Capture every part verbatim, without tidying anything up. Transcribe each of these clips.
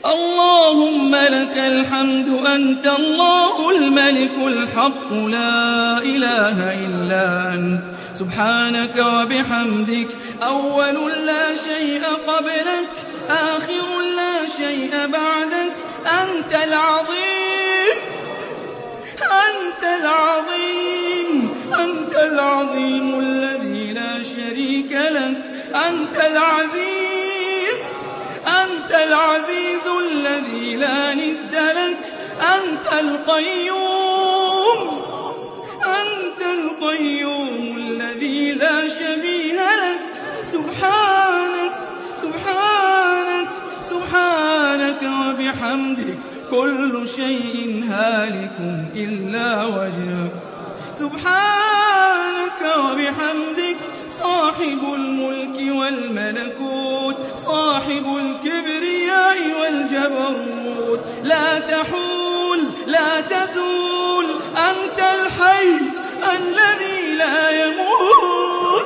اللهم لك الحمد أنت الله الملك الحق لا إله إلا أنت سبحانك وبحمدك أول لا شيء قبلك آخر لا شيء بعدك أنت العظيم أنت العظيم أنت العظيم الذي لا شريك لك أنت العزيز أنت العزيز الذي لا ند لك أنت القيوم أنت القيوم الذي لا شبيه لك سبحانك سبحانك سبحانك وبحمدك كل شيء هالك إلا وجهك سبحانك وبحمدك صاحب الملك والملكوت صاحب الكبرياء والجبروت لا تحول لا تزول أنت الحي الذي لا يموت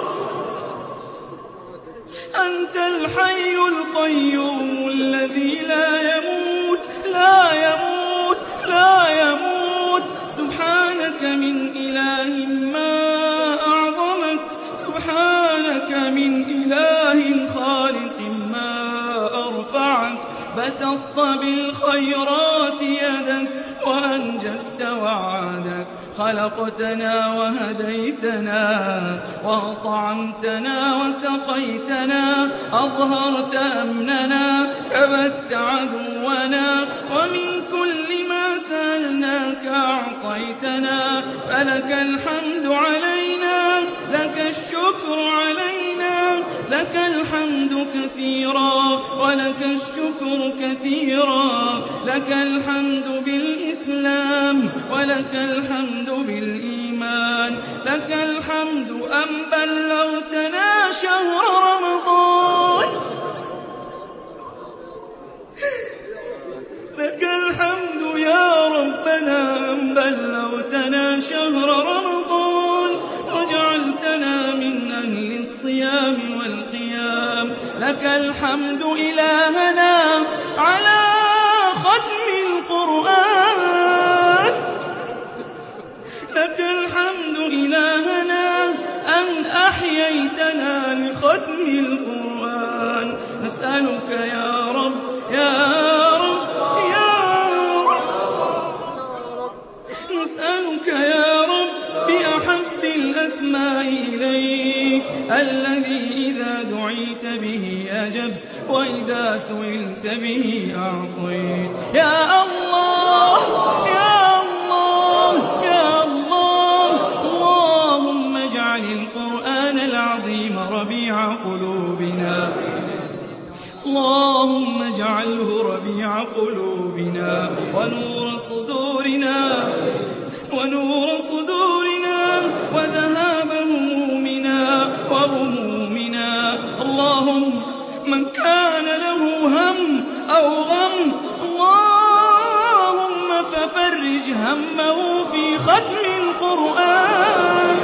أنت الحي القيوم الذي لا يموت لا يموت لا يموت سبحانك من إله ما أعظمك سبحانك من إله خالق ما أرفعك بسطت بالخيرات يدك وأنجزت وعدك خلقتنا وهديتنا وأطعمتنا وسقيتنا أظهرت أمننا كبت عدونا ومن كل ما سألناك أعطيتنا فلك الحمد علينا لك الشكر علينا لك الحمد كثيرا ولك الشكر كثيرا لك الحمد بالإسلام ولك الحمد بالإيمان لك الحمد أن بلغتنا شهر رمضان لك الحمد يا ربنا أن بلغتنا شهر رمضان وجعلتنا من أهل الصيام والقيام لك الحمد إلهنا على ختم القرآن لك الحمد إلهنا أن أحييتنا لختم القرآن نسألك يا رب يا رب يا رب نسألك يا رب بأحب الأسماء إليك الذي إذا دعيت به أجبت وإذا سئلت به أعطيت يا الله يا الله يا الله اللهم اجعل القرآن العظيم ربيع قلوبنا اللهم اجعله ربيع قلوبنا ونور صدورنا ونور صدورنا وذهاب همومنا وغمومنا اللهم من كان له هم أو غم اللهم ففرج همه في ختم القرآن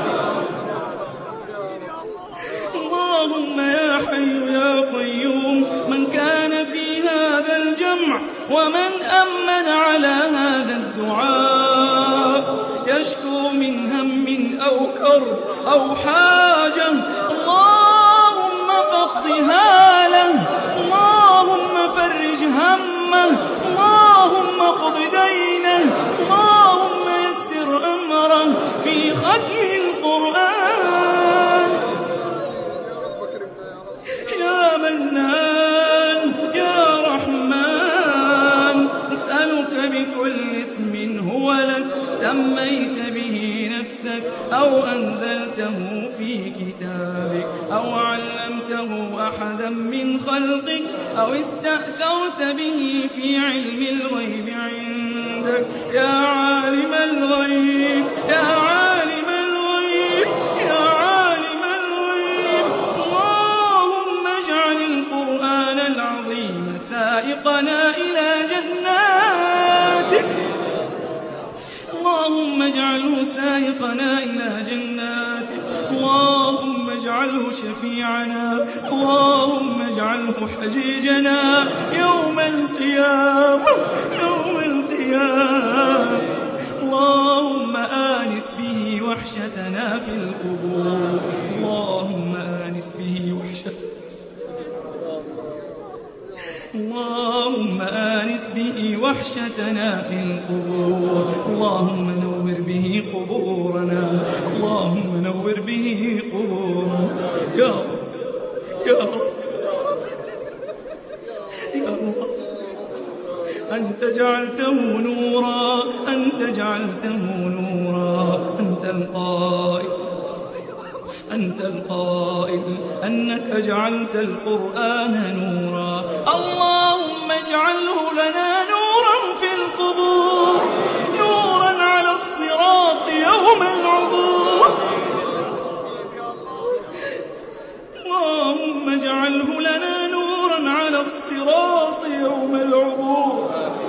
اللهم يا حي يا قيوم من كان في هذا الجمع ومن أمن على هذا الدعاء يشكو من هم أو كرب أو حاجة اللهم فاقضها له اللهم فرج همه اللهم اقض دينه اللهم يسر أمره في ختم القرآن يا منان يا رحمن نسألك بكل اسم هو لك سميت به نفسك أو أنزلته في كتابك أو علمته أحدا من خلقك أو استأثرت به في علم الغيب عندك يا عالم الغيب يا عالم الغيب يا عالم الغيب اللهم اجعل القرآن العظيم سائقنا إلى جناتك اللهم اجعله سائقنا إلى جناتك اللهم اجعله شفيعنا، اللهم اجعله حجيجنا يوم القيامة يوم القيامة. اللهم آنس به وحشتنا في القبور، اللهم آنس به وحشتنا اللهم آنس به وحشتنا في القبور، اللهم نور به قبورنا، اللهم نور به قبورنا يا رب يا رب يا الله. أنت جعلته نورا أنت جعلته نورا أنت القائل أنت القائل أنك جعلت القرآن نورا، اللهم اجعله لنا نورا في القبور، نورا على الصراط يوم العبور، اللهم اجعله لنا نورا على الصراط يوم العبور.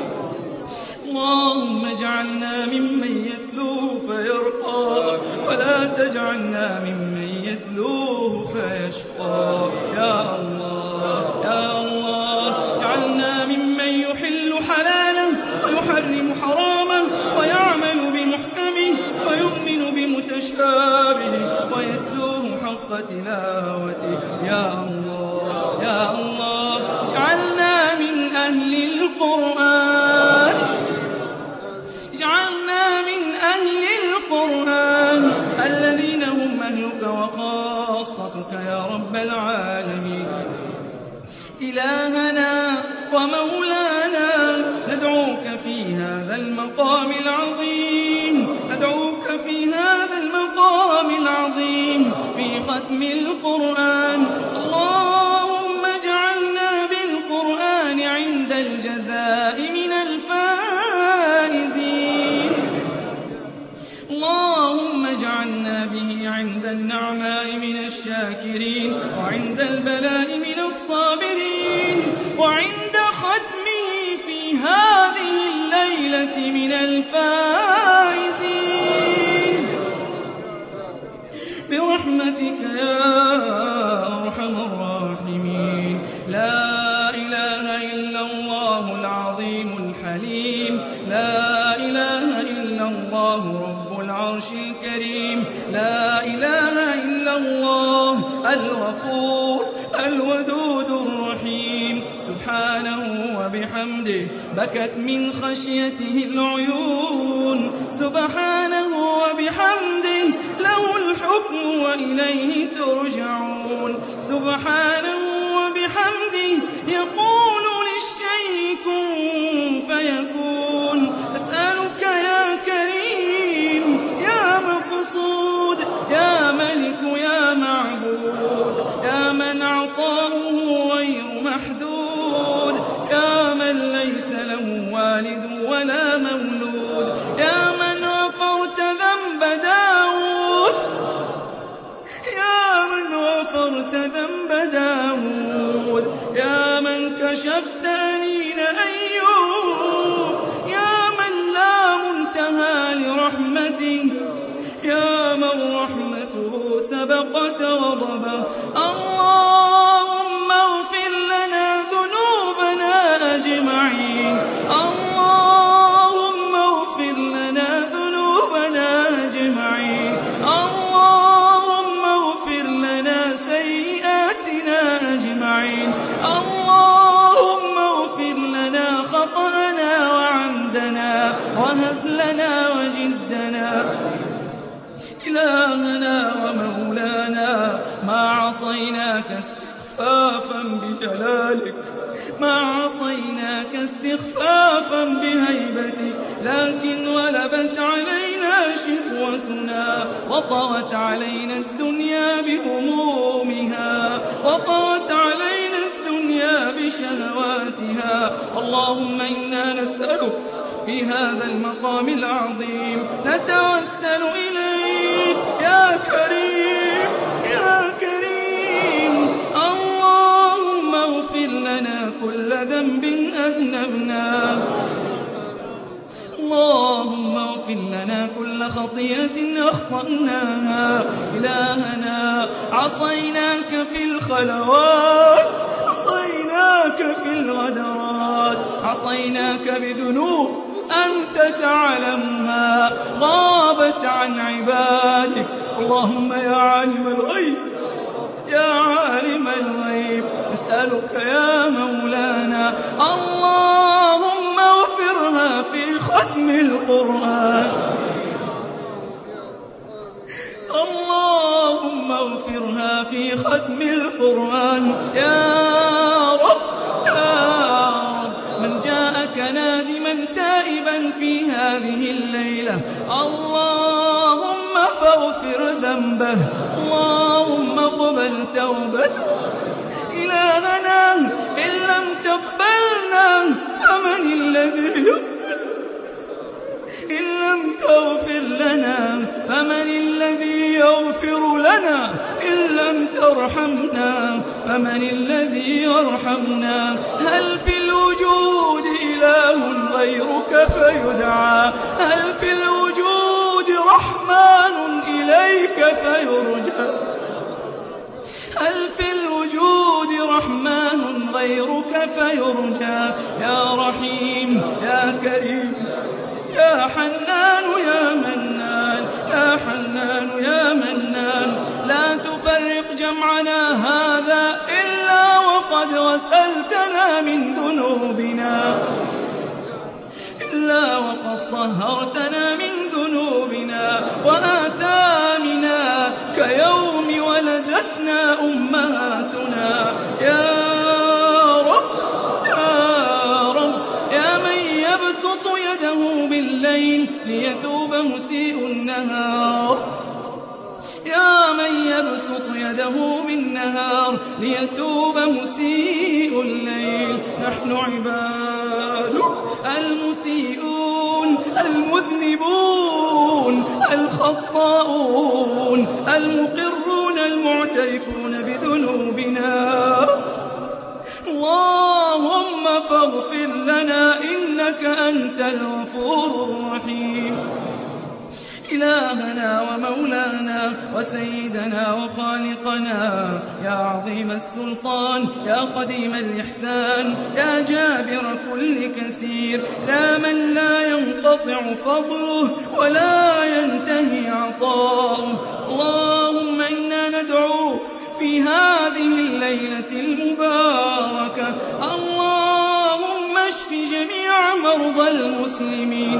اللهم اجعلنا ممن يتلوه فيرقى ولا تجعلنا ممن يتلوه فيشقى يا الله يا الله. اجعلنا ممن يحل حلاله ويحرم حرامه ويعمل بمحكمه ويؤمن بمتشابهه ويتلوه حق تلاوته يا الله يا الله. اجعلنا من أهل القرآن اجعلنا من أهل القرآن الذين هم أهلك وخاصتك يا رب العالمين. إلهنا ومولانا ندعوك في هذا المقام العظيم ندعوك في هذا المقام العظيم في ختم القرآن، اللهم اجعلنا بالقرآن عند الجزاء من الفائزين، اللهم اجعلنا به عند النعماء من الشاكرين وعند البلاء من الصابرين وعند ختمه في هذه الليلة من الفائزين برحمتك يا أرحم الراحمين. لا إله إلا الله العظيم الحليم، لا إله إلا الله رب العرش الكريم، لا إله إلا الله الغفور الودود الرحيم، سبحانه وبحمده بكت من خشيته العيون، سبحانه وبحمده له الحكم وإليه ترجعون، سبحانه وبحمده يقول للشيء كن فيكون. أسألك يا كريم يا مقصود يا ملك يا معبود يا من عطاؤه غير محدود، يا من ليس له والد ولا مولود، يا من غفرت ذنب داود يا من غفرت ذنب داود، يا من كشفت أنين أيوب، يا من لا منتهى لرحمته، يا من رحمته سبقت غضبه. اللهم اغفر لنا ذنوبنا أجمعين، اللهم اغفر لنا ذنوبنا أجمعين، اللهم اغفر لنا سيئاتنا أجمعين، اللهم اغفر لنا خطأنا وعمدنا وهزلنا وجدنا. إلهنا ومولانا ما عصيناك استخفافا بجلالك، ما عصيناك استخفافا بهيبتك، لكن غلبت علينا شهوتنا وطغت علينا الدنيا بهمومها وطغت علينا الدنيا بشهواتها. اللهم إنا نسألك في هذا المقام العظيم نتوسل إليك يا كريم يا كريم، اللهم اغفر لنا كل ذنب أذنبناه، اللهم اغفر واغفر لنا كل خطيئة أخطأناها. إلهنا عصيناك في الخلوات، عصيناك في الغدرات، عصيناك بذنوب أنت تعلمها غابت عن عبادك. اللهم يا عالم الغيب، يا عالم الغيب، نسألك يا مولانا اللهم اغفرها في ختم القرآن، اللهم اغفرها في ختم القرآن يا رب يا رب. من جاءك نادما تائبا في هذه الليلة اللهم فاغفر ذنبه، اللهم اقبل توبته. إلهنا إن لم تقبلنا فمن الذي إن لم تغفر لنا فمن الذي يغفر لنا؟ إن لم ترحمنا فمن الذي يرحمنا؟ هل في الوجود إله غيرك فيدعى؟ هل في الوجود رحمن إليك فيرجى؟ هل في الوجود رحمن غيرك فيرجى؟ يا رحيم يا كريم يا حنان يا منان، يا حنان يا منان، لا تفرق جمعنا هذا إلا وقد غسلتنا من ذنوبنا، إلا وقد طهرتنا من ذنوبنا وآثامنا كيوم ولدتنا أمهاتنا. يا رب يا رب يا من يبسط يده بالليل ليتوب مسيء النهار، يا من يبسط يده بالنهار ليتوب مسيء الليل، نحن عبادك المسيئون المذنبون الخطاؤون المقرون المعترفون بذنوبنا. اللهم فاغفر لنا إنك أنت الغفور الرحيم. إلهنا ومولانا وسيدنا وخالقنا يا عظيم السلطان، يا قديم الإحسان، يا جابر كل كثير، لا من لا ينقطع فضله ولا ينتهي عطاؤه. اللهم إنا ندعو في هذه الليلة المباركة اللهم اشف جميع مرضى المسلمين،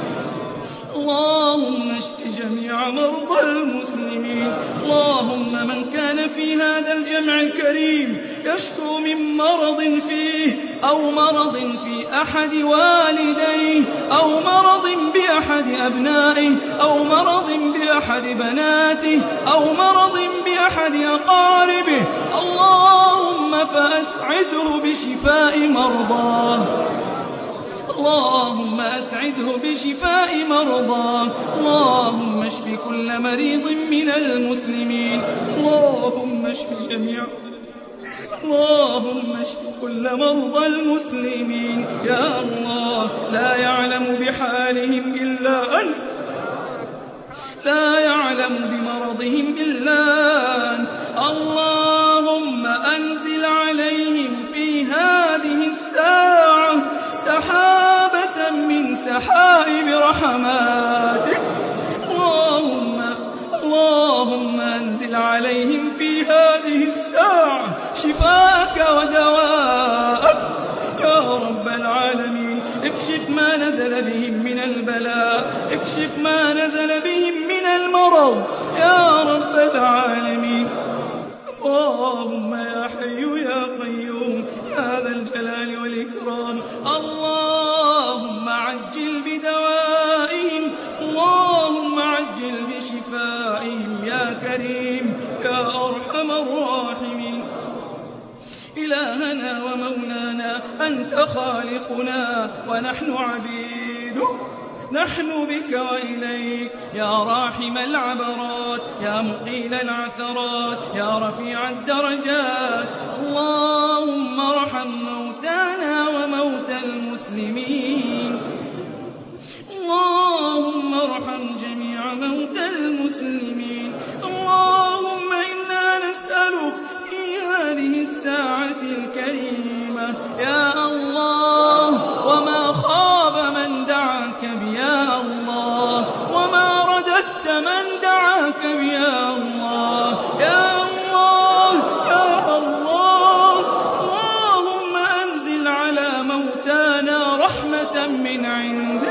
اللهم اشف جميع مرضى المسلمين. اللهم من كان في هذا الجمع الكريم يشكو من مرض فيه أو مرض في أحد والديه أو مرض بأحد أبنائه أو مرض بأحد بناته أو مرض بأحد أقاربه، اللهم فأسعده بشفاء مرضاه، اللهم أسعده بشفاء مرضاه. اللهم اشف كل مريض من المسلمين، اللهم اشف جميع اللهم اشف كل مرضى المسلمين. يا الله لا يعلم بحالهم إلا أنت، لا يعلم بمرضهم إلا أنت. اللهم أنزل عليهم في هذه الساعة سحابة من سحائب رحماتك. اللهم اللهم أنزل عليهم في هذه الساعة شفاءك ودواءك يا رب العالمين. اكشف ما نزل بهم من البلاء، اكشف ما نزل بهم من المرض يا رب العالمين. اللهم يا حي يا قيوم يا ذا الجلال والإكرام، اللهم عجل بدوائهم، اللهم عجل بشفائهم يا كريم يا أرحم الراحمين. إلهنا ومولانا أنت خالقنا ونحن عبيدك، نحن بك وإليك يا راحم العبرات، يا مقيل العثرات، يا رفيع الدرجات. اللهم ارحم موتانا وموتى المسلمين، اللهم رحمة من عندك.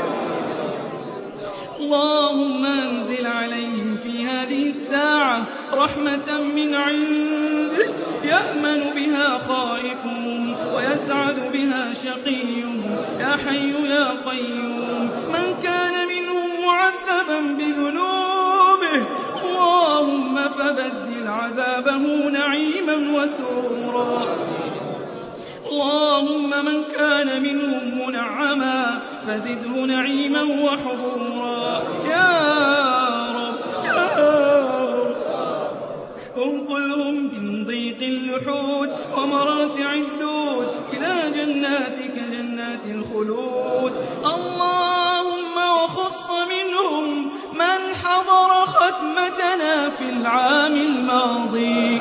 اللهم أنزل عليهم في هذه الساعة رحمة من عندك يأمن بها خائفهم ويسعد بها شقيهم يا حي يا قيوم. من كان منهم معذبا بذنوبه اللهم فبدل عذابه نعيما وسرورا. اللهم من كان منهم منعما فزده نعيما وحبورا يا رب يا رب. انقلهم من ضيق اللحود ومراتع الدود إلى جناتك جنات الخلود. اللهم وخص منهم من حضر ختمتنا في العام الماضي.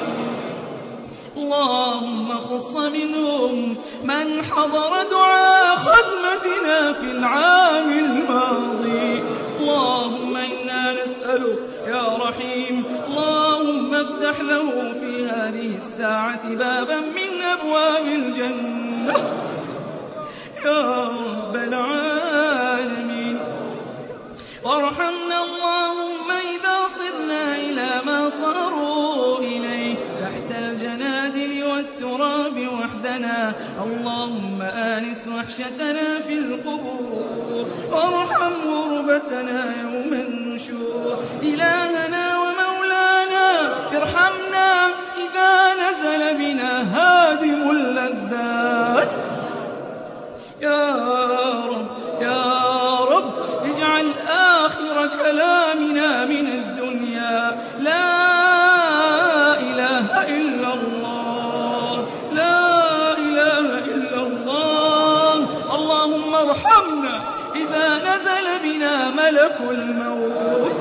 اللهم خص منهم من حضر دعاء ختمتنا في العام الماضي. اللهم إنا نسألك يا رحيم اللهم افتح له في هذه الساعة بابا من أبواب الجنة يا رب العالمين. وارحمنا اللهم إذا صرنا إلى ما صاروا إليه تحت الجنادل والتراب وحدنا. اللهم آنس وحشتنا في القبور وارحم غربتنا يوم النشور. إلهنا ومولانا ارحمنا إذا نزل بنا هادم اللذات يا رب يا رب. اجعل آخر كلامنا من الدنيا لا إله إلا الله لا إله إلا الله. اللهم ارحمنا إذا نزل بنا ملك الموت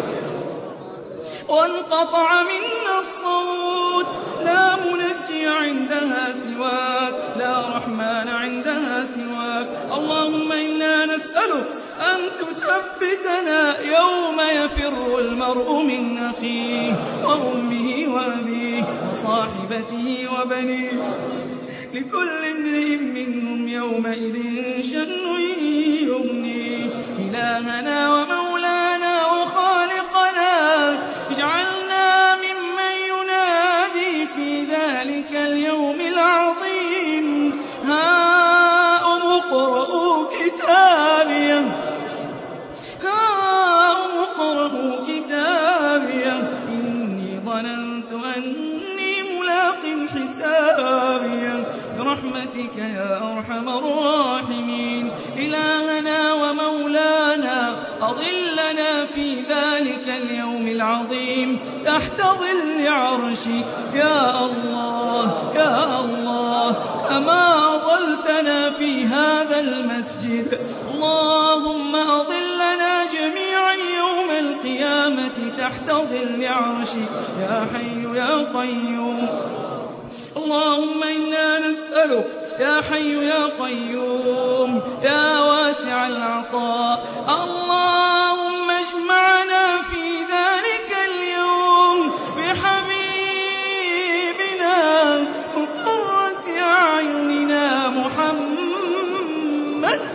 وانقطع منا الصوت. لا منجي عندها سواك لا رحمن عندها سواك. اللهم إنا نسألك أن تثبتنا يوم يفر المرء من أخيه وأمه وأبيه وصاحبته وبنيه لكل امرئ منهم يومئذ شأن يغنيه. إلهنا ومولانا وخالقنا اجعلنا ممن ينادي في ذلك اليوم العظيم هاؤم اقرءوا كتابيه هاؤم اقرءوا كتابيه إني ظننت أني ملاق حسابيه برحمتك يا أرحم الراحمين. إلهنا ومولانا أظلنا في ذلك اليوم العظيم تحت ظل عرشك يا الله يا الله كما أظلتنا في هذا المسجد. اللهم أظلنا جميعا يوم القيامة تحت ظل عرشك يا حي يا قيوم. اللهم إنا نسألك يا حي يا قيوم يا واسع العطاء اللهم اجمعنا في ذلك اليوم بحبيبنا وقرة أعيننا محمد.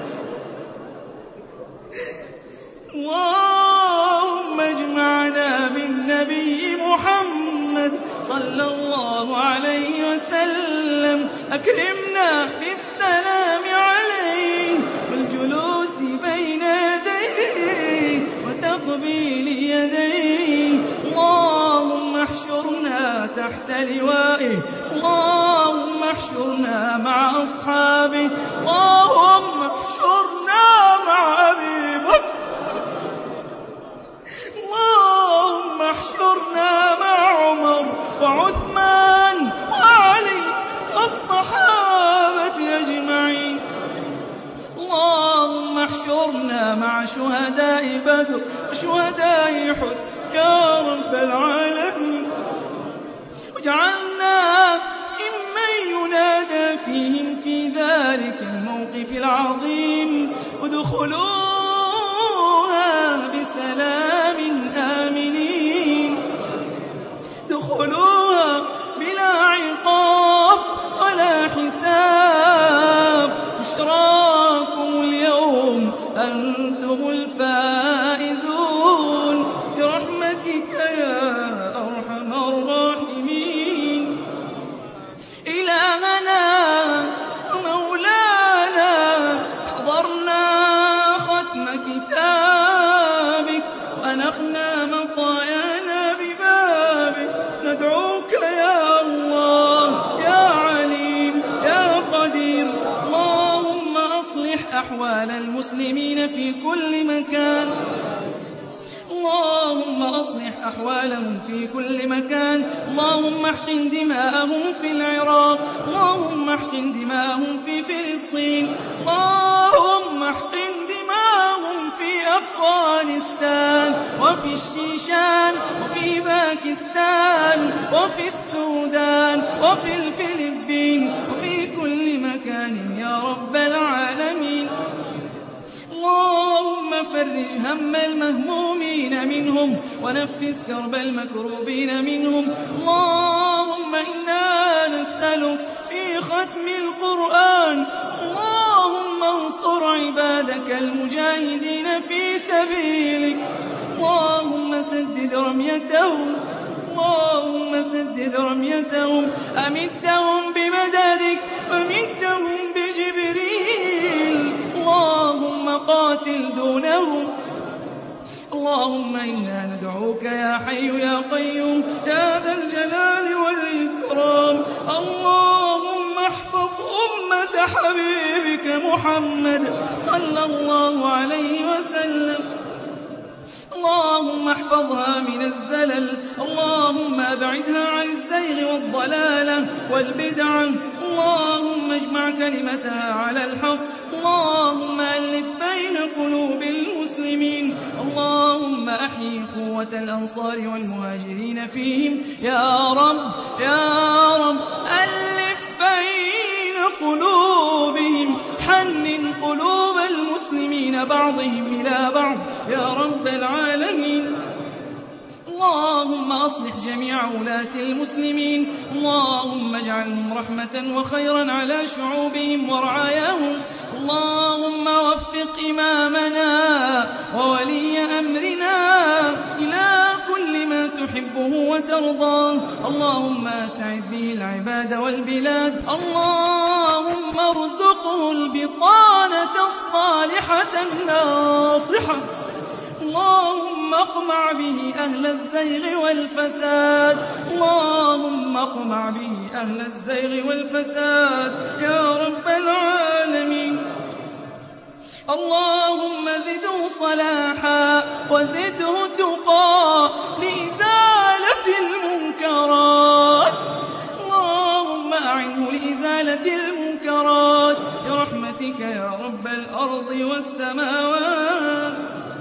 اللهم اجمعنا بالنبي محمد صلى الله عليه وسلم. أكرمنا بالسلام عليه والجلوس بين يديه وتقبيل يديه. اللهم احشرنا تحت لوائه. اللهم احشرنا مع أصحابه. اللهم احشرنا مع أبي بكر. اللهم احشرنا مع عمر وعثمان وعلي والصحابة أجمعين. اللهم احشرنا مع شهداء بدر وشهداء أحد يا رب العالمين. واجعلنا ممن ينادى فيهم في ذلك الموقف العظيم. ادخلوها بسلام آمنين. ادخلوها بلا عقاب ولا حساب. بشراكم اليوم أحوال المسلمين في كل مكان اللهم أصلح أحوالهم في كل مكان اللهم احقن دماءهم في العراق اللهم احقن دماءهم في فلسطين اللهم احقن دماءهم في أفغانستان وفي الشيشان وفي باكستان وفي السودان وفي الفلبين وفي كل مكان يا رب العالمين اللهم فرج هم المهمومين منهم ونفس كرب المكروبين منهم اللهم إنا نسألك في ختم القرآن اللهم انصر عبادك المجاهدين في سبيلك اللهم سدد رميتهم اللهم سدد رميتهم أمدهم بمددك ومدهم بجبريل اللهم قاتل دونهم اللهم إنا ندعوك يا حي يا قيوم يا ذا الجلال والإكرام اللهم احفظ أمة حبيبك محمد صلى الله عليه وسلم اللهم احفظها من الزلل اللهم أبعدها عن الزيغ والضلالة والبدعة اللهم اجمع كلمتها على الحق اللهم ألف بين قلوب المسلمين اللهم أحيي قوة الأنصار والمهاجرين فيهم يا رب يا رب ألف بين قلوبهم حنن قلوب المسلمين بعضهم إلى بعض يا رب العالمين اللهم أصلح جميع ولاة المسلمين اللهم اجعلهم رحمة وخيرا على شعوبهم ورعاياهم اللهم وفق إمامنا وولي أمرنا إلى كل ما تحبه وترضاه اللهم أسعد به العباد والبلاد اللهم ارزقه البطانة الصالحة الناصحة اللهم اقمع به أهل الزيغ والفساد اللهم اقمع به أهل الزيغ والفساد يا رب العالمين اللهم زده صلاحا وزده تقى لإزالة المنكرات اللهم أعنه لإزالة المنكرات برحمتك يا رب الأرض والسماوات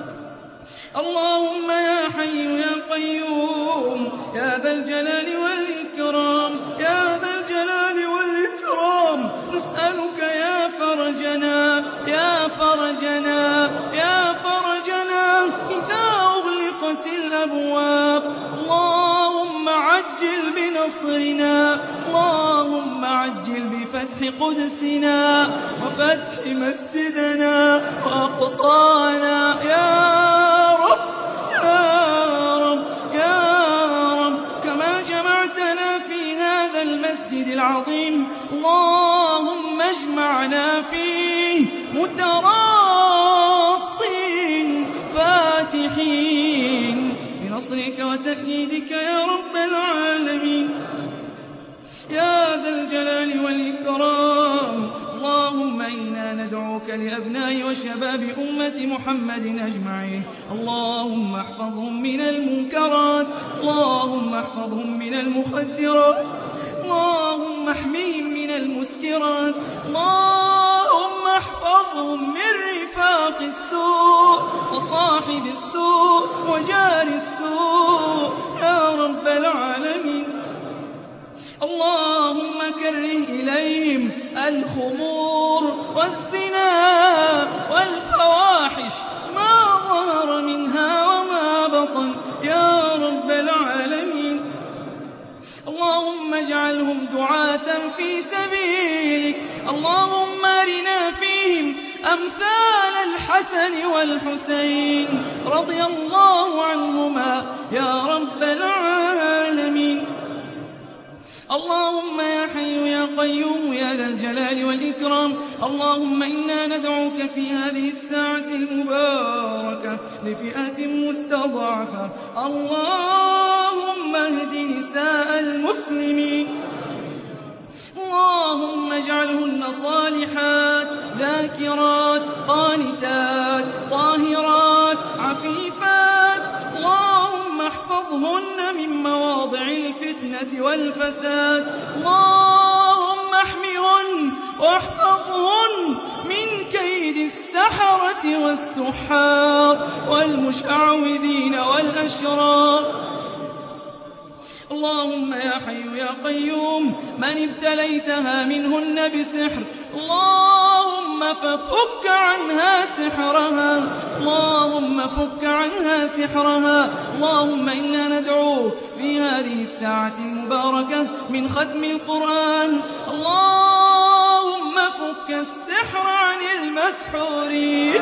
اللهم يا حي يا قيوم يا ذا الجلال والإكرام يا ذا الجلال والإكرام نسألك يا فرجنا يا فرجنا يا فرجنا إذا أغلقت الأبواب اللهم عجل بنصرنا اللهم عجل بفتح قدسنا وفتح مسجدنا وأقصانا يا المسجد العظيم اللهم اجمعنا فيه متراصين فاتحين بنصرك وتأييدك يا رب العالمين يا ذا الجلال والإكرام اللهم إنا ندعوك لأبناء وشباب أمة محمد أجمعين اللهم احفظهم من المنكرات اللهم احفظهم من المخدرات اللهم احميهم من المسكرات اللهم احفظهم من رفاق السوء وصاحب السوء وجار السوء يا رب العالمين اللهم كره إليهم الخمور والزنا والفواحش ما ظهر منها وما بطن يا رب العالمين اللهم اجعلهم دعاة في سبيلك اللهم أرنا فيهم أمثال الحسن والحسين رضي الله عنهما يا رب العالمين اللهم يا حي يا قيوم يا ذا الجلال والإكرام اللهم إنا ندعوك في هذه الساعة المباركة لفئة مستضعفة اللهم اهد نساء المسلمين اللهم اجعلهن صالحات ذاكرات قانتات طاهرات عفيفات اللهم احفظهن من مواضع الفتنة والفساد اللهم احمهن واحفظهن من كيد السحرة والسحار والمشعوذين والأشرار اللهم يا حي يا قيوم من ابتليتها منهن بسحر اللهم ففك عنها سحرها اللهم فك عنها سحرها اللهم إنا ندعوك في هذه الساعة المباركة من ختم القرآن اللهم فك السحر عن المسحورين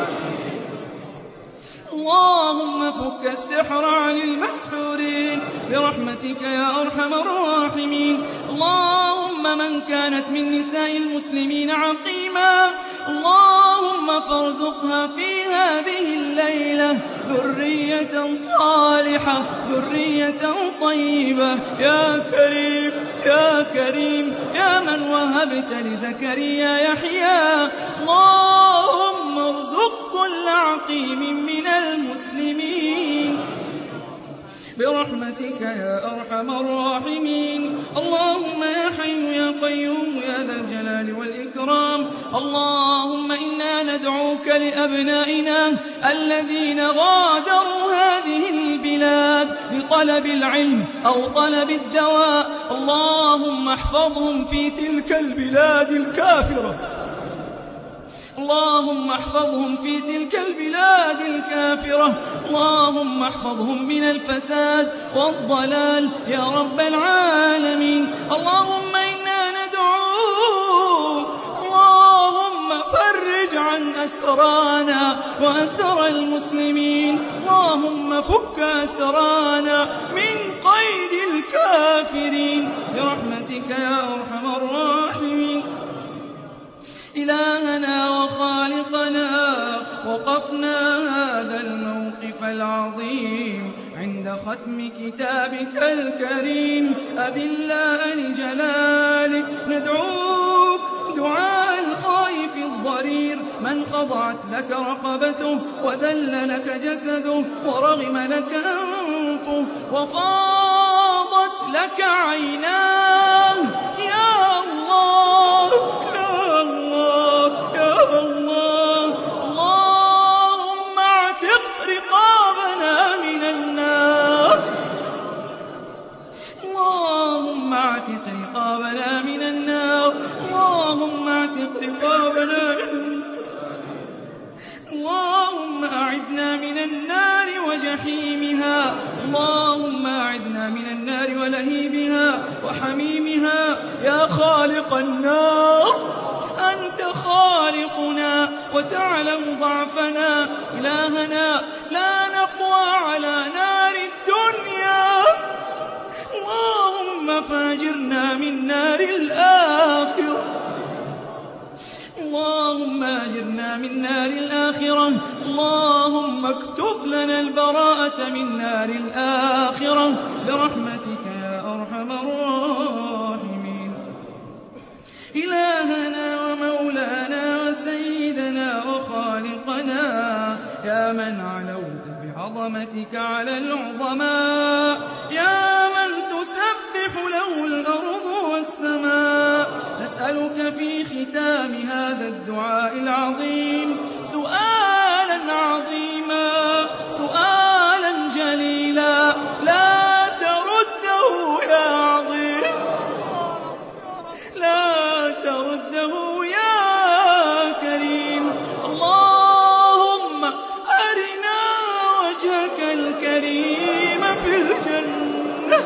اللهم فك السحر عن المسحورين برحمتك يا أرحم الراحمين اللهم من كانت من نساء المسلمين عقيما اللهم فارزقها في هذه الليلة ذرية صالحة ذرية طيبة يا كريم يا كريم يا من وهبت لزكريا يحيى اللهم ارزق كل عقيم من المسلمين برحمتك يا أرحم الراحمين اللهم يا حي يا قيوم يا ذا الجلال والإكرام اللهم إنا ندعوك لأبنائنا الذين غادروا هذه البلاد لطلب العلم أو طلب الدواء اللهم احفظهم في تلك البلاد الكافرة اللهم احفظهم في تلك البلاد الكافرة اللهم احفظهم من الفساد والضلال يا رب العالمين اللهم إنا ندعوك اللهم فرج عن أسرانا وأسر المسلمين اللهم فك أسرانا من قيد الكافرين برحمتك يا أرحم الراحمين إلهنا وخالقنا وقفنا هذا الموقف العظيم عند ختم كتابك الكريم أذلا لجلالك ندعوك دعاء الخائف الضرير من خضعت لك رقبته وذل لك جسده ورغم لك أنفه وفاضت لك عيناه يا الله يا الله يا الله اللهم اعتق رقابنا من النار اللهم اعتق رقابنا من النار اللهم اعتق رقابنا من النار اللهم أعدنا من النار وجحيمها اللهم أعدنا من النار ولهيبها وحميمها يا خالق النار أنت خالقنا وتعلم ضعفنا إلهنا لا نقوى على نار الدنيا اللهم فاجرنا من نار الآخرة اللهم أجرنا من نار الآخرة اللهم اكتب لنا البراءة من نار الآخرة برحمتك يا أرحم الراحمين إلهنا ومولانا وسيدنا وخالقنا يا من علوت بعظمتك على العظماء يا من تسبح له الأرض والسماء نسألك في ختام هذا الدعاء العظيم سؤالا عظيما سؤالا جليلا لا ترده يا عظيم لا ترده يا كريم اللهم أرنا وجهك الكريم في الجنة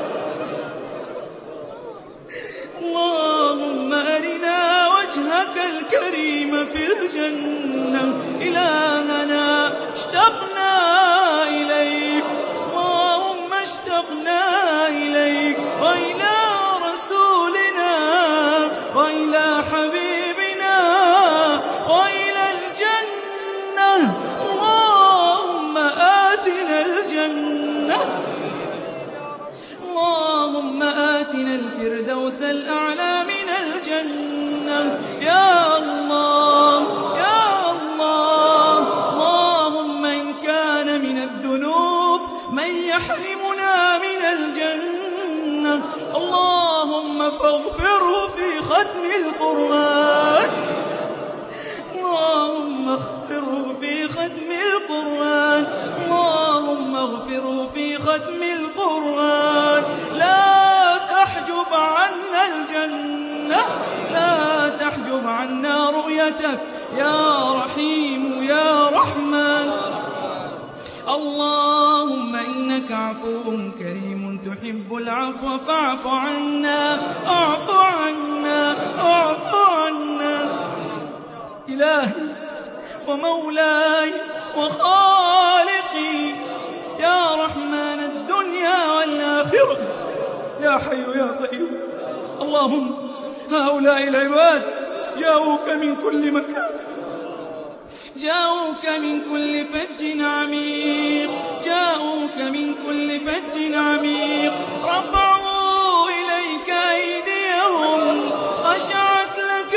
اللهم أرنا وجهك الكريم في الجنة إلهنا اشتقنا إليك اللهم اشتقنا إليك وإلى رسولنا وإلى حبيبنا وإلى الجنة اللهم آتنا الجنة اللهم آتنا الفردوس الأعلى من الجنة يا الله يا الله ختم القرآن اللهم اغفره في ختم القرآن لا تحجب عنا الجنة لا تحجب عنا رؤيتك يا رحيم يا رحمن اللهم إنك عفو كريم تحب العفو فاعف عنا اعف عنا اعف عنا إلهي ومولاي وخالقي يا رحمن الدنيا والآخرة يا حي يا قيوم اللهم هؤلاء العباد جاءوك من كل مكان جاءوك من كل فج عميق جاءوك من كل فج عميق رفعوا إليك أيديهم خشعت لك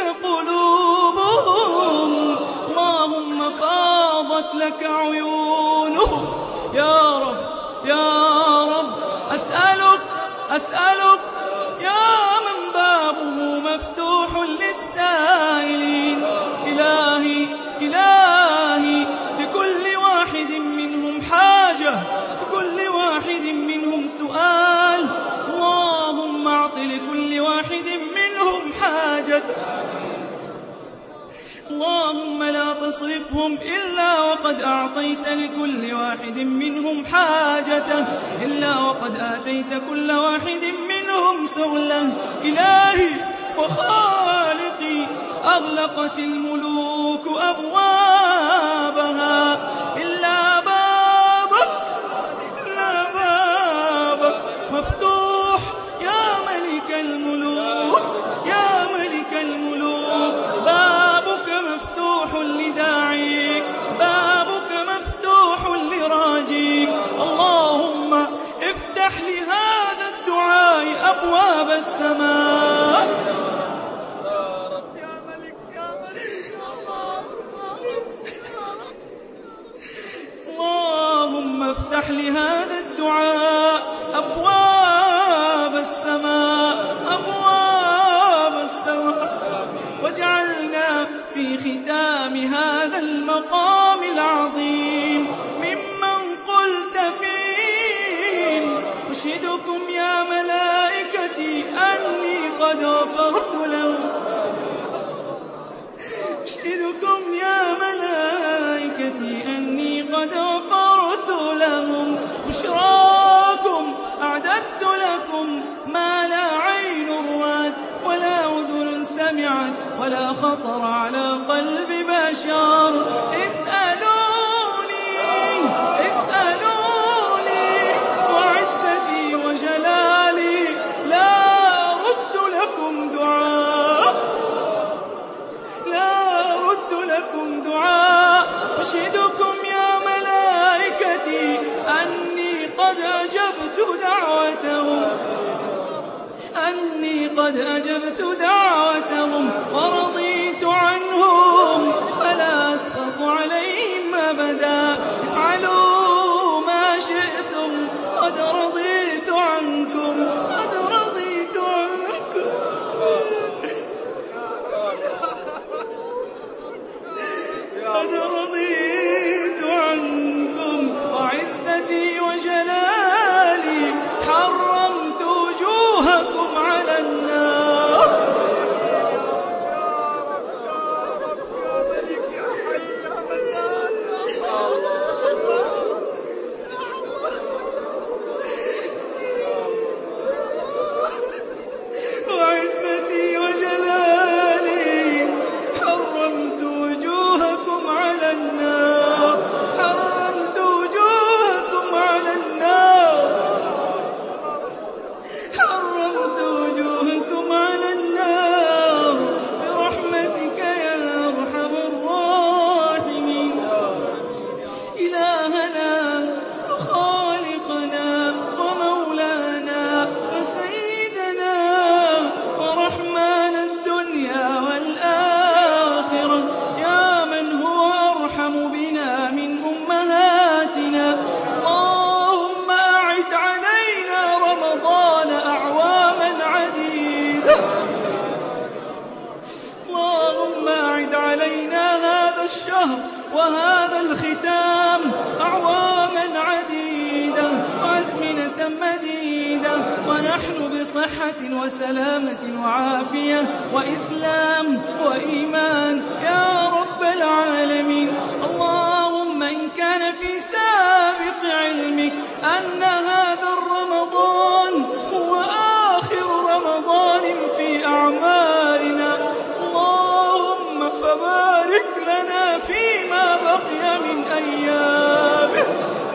قلوبهم اللهم فاضت لك عيونهم يا رب يا رب أسألك أسألك يا من بابه مفتوح للسائلين إلهي إلهي لكل واحد منهم حاجة لكل واحد منهم سؤال اللهم أعط لكل واحد منهم حاجة اللهم لا تصرفهم إلا وقد أعطيت لكل واحد منهم حاجته إلا وقد آتيت كل واحد منهم سؤله إلهي وخالقي أغلقت الملوك أبوابها إلا بابك إلا بابك مفتوح يا ملك الملوك يا ملك الملوك بابك مفتوح لداعيك بابك مفتوح لراجيك اللهم افتح لهذا الدعاء أبواب السماء اللهم افتح لهذا الدعاء أبواب السماء أبواب السماء واجعلنا في ختام هذا المقام العظيم ممن قلت فيه أشهدكم يا ملائكتي أني قد غفرت لهم أشهدكم يا ملائكتي أني قد غفرت لهم بشراكم أعددت لكم ما لا عين رأت ولا أذن سمعت ولا خطر على قلب بشر اسألوني اسألوني وعزتي وجلالي لا أرد لكم دعاء لا أرد لكم دعاء أشهدكم يا ملائكتي أني قد أجبت دعوتهم أني قد أجبت دعوتهم ورضيت عنهم فلا أسخط عليهم أبدا افعلوا ما شئتم قد رضيت عنكم قد رضيت عنكم قد رضيت عنكم وعزتي وجلالي حرمت وجوهكم على النار وعزتي وجلالي حرمت وجوهكم على هذا الشهر وهذا الختام أعواما عديدة وأزمنة مديدة ونحن بصحة وسلامة وعافية وإسلام وإيمان يا رب العالمين. اللهم إن كان في سابق علمك أن هذا الرمضان هو آخر رمضان في أعمالنا، اللهم فبارك لنا فيما بقي من أيامه،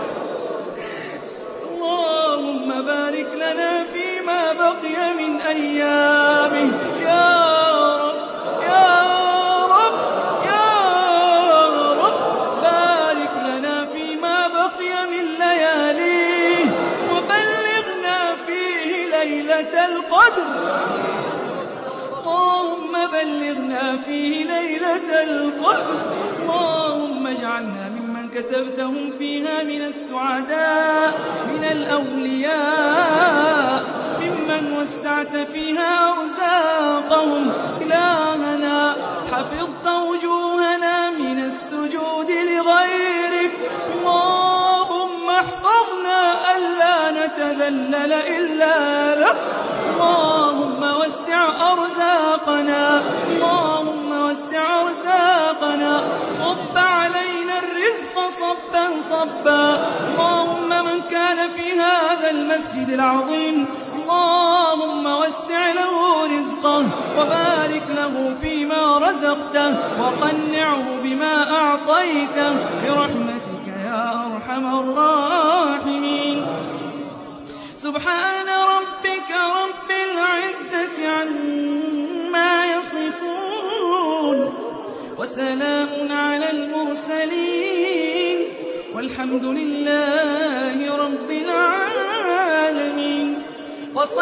اللهم بارك لنا فيما بقي من أيامه يا رب يا رب يا رب. بارك لنا فيما بقي من لياليه وبلغنا فيه ليلة القدر، اللهم بلغنا فيه ليلة القدر. اللهم اجعلنا ممن كتبتهم فيها من السعداء من الأولياء ممن وسعت فيها أرزاقهم. إلهنا حفظت وجوهنا من السجود لغيرك، اللهم احفظنا ألا نتذلل إلا لك. اللهم وسع أرزاقنا، اللهم وسع أرزاقنا، صب علينا الرزق صبا صبا. اللهم من كان في هذا المسجد العظيم اللهم وسع له رزقه وبارك له فيما رزقته وقنعه بما أعطيته برحمتك يا أرحم الراحمين. سبحان ربك رب العزة عما يصفون وسلام على المرسلين والحمد لله رب العالمين. وصل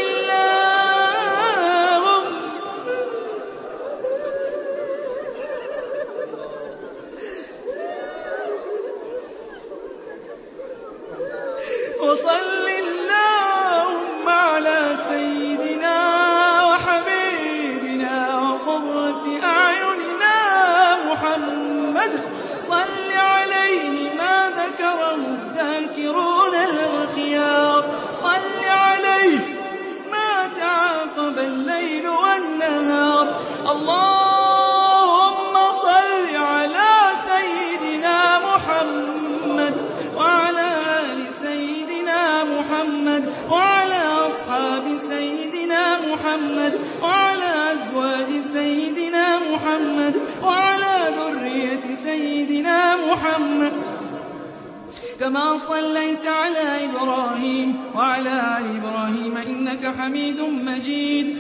اللهم وصل اللهم على سيدنا وحبيبنا وقرة أعيننا محمد. صل عليه ما ذكره الذاكرون الأخيار، صل عليه ما تعاقب الليل والنهار. اللهم صل على سيدنا محمد وعلى آل سيدنا محمد وعلى أصحاب سيدنا محمد وعلى أزواج سيدنا محمد وعلى ذرية سيدنا محمد كما صليت على إبراهيم وعلى آل إبراهيم إنك حميد مجيد.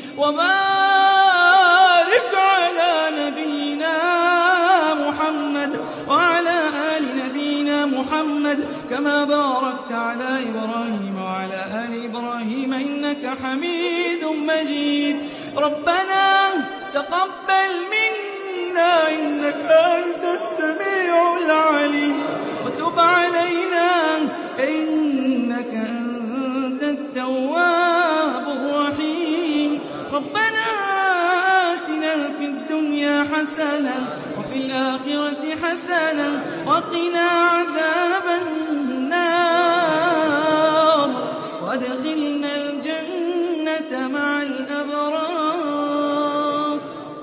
وبارك على نبينا محمد وعلى آل نبينا محمد كما باركت على إبراهيم وعلى آل إبراهيم إنك حميد مجيد. ربنا تقبل منا إنك أنت السميع العليم وتب علينا إنك أنت التواب الرحيم. ربنا آتنا في الدنيا حسنة وفي الآخرة حسنة وقنا عذاب النار.